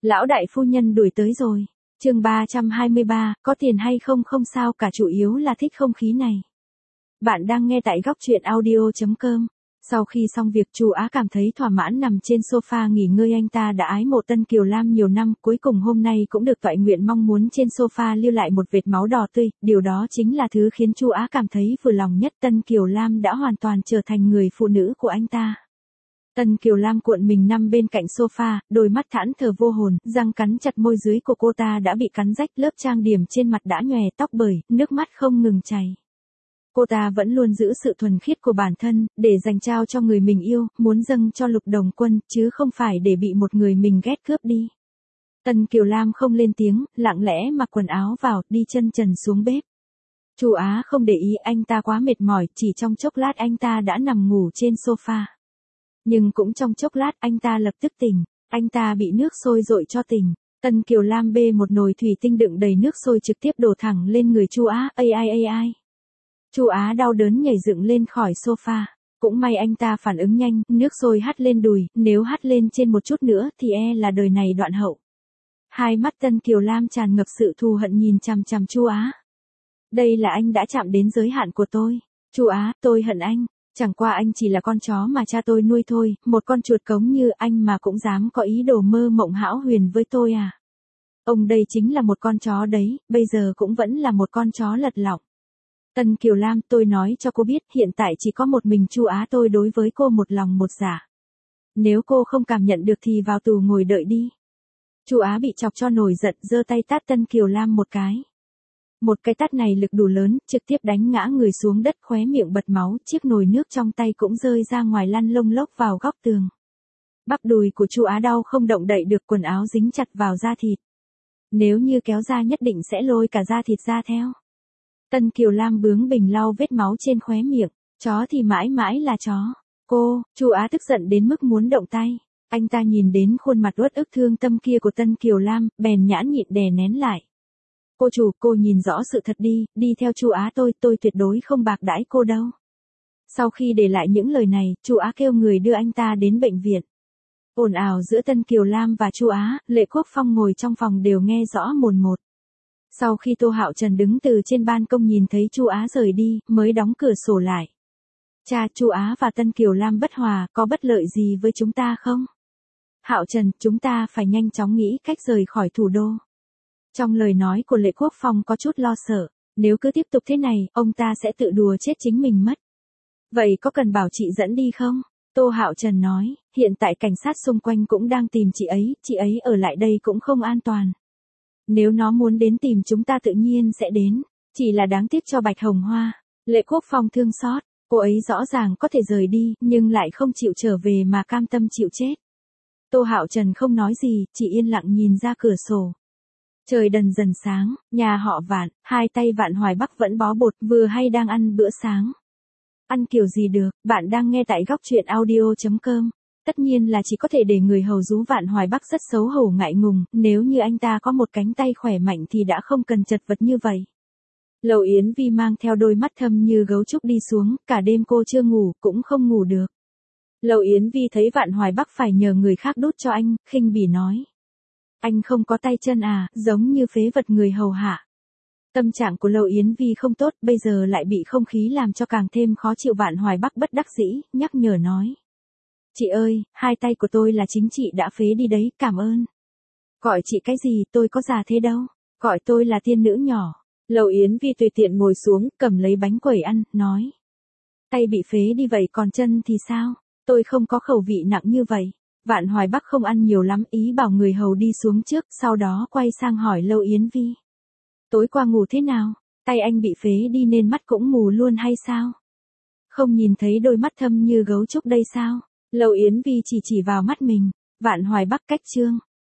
Lão đại phu nhân đuổi tới rồi. Chương 323, có tiền hay không không sao cả, chủ yếu là thích không khí này. Bạn đang nghe tại góc truyện audio.com. Sau khi xong việc, Chu Á cảm thấy thỏa mãn nằm trên sofa nghỉ ngơi. Anh ta đã ái mộ Tân Kiều Lam nhiều năm, cuối cùng hôm nay cũng được toại nguyện mong muốn trên sofa lưu lại một vệt máu đỏ tươi, điều đó chính là thứ khiến Chu Á cảm thấy vừa lòng nhất. Tân Kiều Lam đã hoàn toàn trở thành người phụ nữ của anh ta. Tân Kiều Lam cuộn mình nằm bên cạnh sofa, đôi mắt thẫn thờ vô hồn, răng cắn chặt môi dưới của cô ta đã bị cắn rách, lớp trang điểm trên mặt đã nhòe tóc bời, nước mắt không ngừng chảy. Cô ta vẫn luôn giữ sự thuần khiết của bản thân, để dành trao cho người mình yêu, muốn dâng cho Lục Đồng Quân, chứ không phải để bị một người mình ghét cướp đi. Tân Kiều Lam không lên tiếng, lặng lẽ mặc quần áo vào, đi chân trần xuống bếp. Chu Á không để ý, anh ta quá mệt mỏi, chỉ trong chốc lát anh ta đã nằm ngủ trên sofa. Nhưng cũng trong chốc lát anh ta lập tức tỉnh, anh ta bị nước sôi dội cho tỉnh. Tân Kiều Lam bê một nồi thủy tinh đựng đầy nước sôi trực tiếp đổ thẳng lên người Chu Á. Ai. Chu Á đau đớn nhảy dựng lên khỏi sofa. Cũng may anh ta phản ứng nhanh, nước sôi hắt lên đùi, nếu hắt lên trên một chút nữa thì là đời này đoạn hậu. Hai mắt Tân Kiều Lam tràn ngập sự thù hận nhìn chằm chằm Chu Á. Đây là anh đã chạm đến giới hạn của tôi. Chu Á, tôi hận anh. Chẳng qua anh chỉ là con chó mà cha tôi nuôi thôi, một con chuột cống như anh mà cũng dám có ý đồ mơ mộng hão huyền với tôi à? Ông đây chính là một con chó đấy, bây giờ cũng vẫn là một con chó lật lọng. Tân Kiều Lam, tôi nói cho cô biết, hiện tại chỉ có một mình Chu Á tôi đối với cô một lòng một dạ. Nếu cô không cảm nhận được thì vào tù ngồi đợi đi. Chu Á bị chọc cho nổi giận, giơ tay tát Tân Kiều Lam một cái. Một cái tát này lực đủ lớn, trực tiếp đánh ngã người xuống đất, khóe miệng bật máu, chiếc nồi nước trong tay cũng rơi ra ngoài lăn lông lốc vào góc tường. Bắp đùi của Chu Á đau không động đậy được, quần áo dính chặt vào da thịt. Nếu như kéo ra nhất định sẽ lôi cả da thịt ra theo. Tân Kiều Lam bướng bỉnh lau vết máu trên khóe miệng, chó thì mãi mãi là chó. Chu Á tức giận đến mức muốn động tay. Anh ta nhìn đến khuôn mặt uất ức thương tâm kia của Tân Kiều Lam, bèn nhãn nhịn đè nén lại. Cô chủ, cô nhìn rõ sự thật đi theo Chu Á tôi tuyệt đối không bạc đãi cô đâu. Sau khi để lại những lời này, Chu Á kêu người đưa anh ta đến bệnh viện. Ồn ào giữa Tân Kiều Lam và Chu Á, Lệ Quốc Phong ngồi trong phòng đều nghe rõ mồn một. Sau khi Tô Hạo Trần đứng từ trên ban công nhìn thấy Chu Á rời đi, mới đóng cửa sổ lại. Cha, Chu Á và Tân Kiều Lam bất hòa, có bất lợi gì với chúng ta không? Hạo Trần, chúng ta phải nhanh chóng nghĩ cách rời khỏi thủ đô. Trong lời nói của Lệ Quốc Phong có chút lo sợ, nếu cứ tiếp tục thế này, ông ta sẽ tự đùa chết chính mình mất. Vậy có cần bảo chị dẫn đi không? Tô Hạo Trần nói, hiện tại cảnh sát xung quanh cũng đang tìm chị ấy ở lại đây cũng không an toàn. Nếu nó muốn đến tìm chúng ta tự nhiên sẽ đến, chỉ là đáng tiếc cho Bạch Hồng Hoa. Lệ Quốc Phong thương xót, cô ấy rõ ràng có thể rời đi, nhưng lại không chịu trở về mà cam tâm chịu chết. Tô Hạo Trần không nói gì, chỉ yên lặng nhìn ra cửa sổ. Trời dần sáng, nhà họ Vạn, hai tay Vạn Hoài Bắc vẫn bó bột, vừa hay đang ăn bữa sáng. Ăn kiểu gì được, bạn đang nghe tại góc truyện audio.com. Tất nhiên là chỉ có thể để người hầu rú. Vạn Hoài Bắc rất xấu hổ ngại ngùng, nếu như anh ta có một cánh tay khỏe mạnh thì đã không cần chật vật như vậy. Lầu Yến Vi mang theo đôi mắt thâm như gấu trúc đi xuống, cả đêm cô chưa ngủ, cũng không ngủ được. Lầu Yến Vi thấy Vạn Hoài Bắc phải nhờ người khác đút cho anh, khinh bỉ nói. Anh không có tay chân à, giống như phế vật người hầu hạ. Tâm trạng của Lầu Yến Vi không tốt, bây giờ lại bị không khí làm cho càng thêm khó chịu. Vạn Hoài Bắc bất đắc dĩ, nhắc nhở nói. Chị ơi, hai tay của tôi là chính chị đã phế đi đấy, cảm ơn. Gọi chị cái gì, tôi có già thế đâu. Gọi tôi là tiên nữ nhỏ. Lầu Yến Vi tùy tiện ngồi xuống, cầm lấy bánh quẩy ăn, nói. Tay bị phế đi vậy còn chân thì sao? Tôi không có khẩu vị nặng như vậy. Vạn Hoài Bắc không ăn nhiều lắm, ý bảo người hầu đi xuống trước, sau đó quay sang hỏi Lầu Yến Vi. Tối qua ngủ thế nào? Tay anh bị phế đi nên mắt cũng mù luôn hay sao? Không nhìn thấy đôi mắt thâm như gấu trúc đây sao? Lầu Yến Vi chỉ vào mắt mình. Vạn Hoài Bắc cách chương.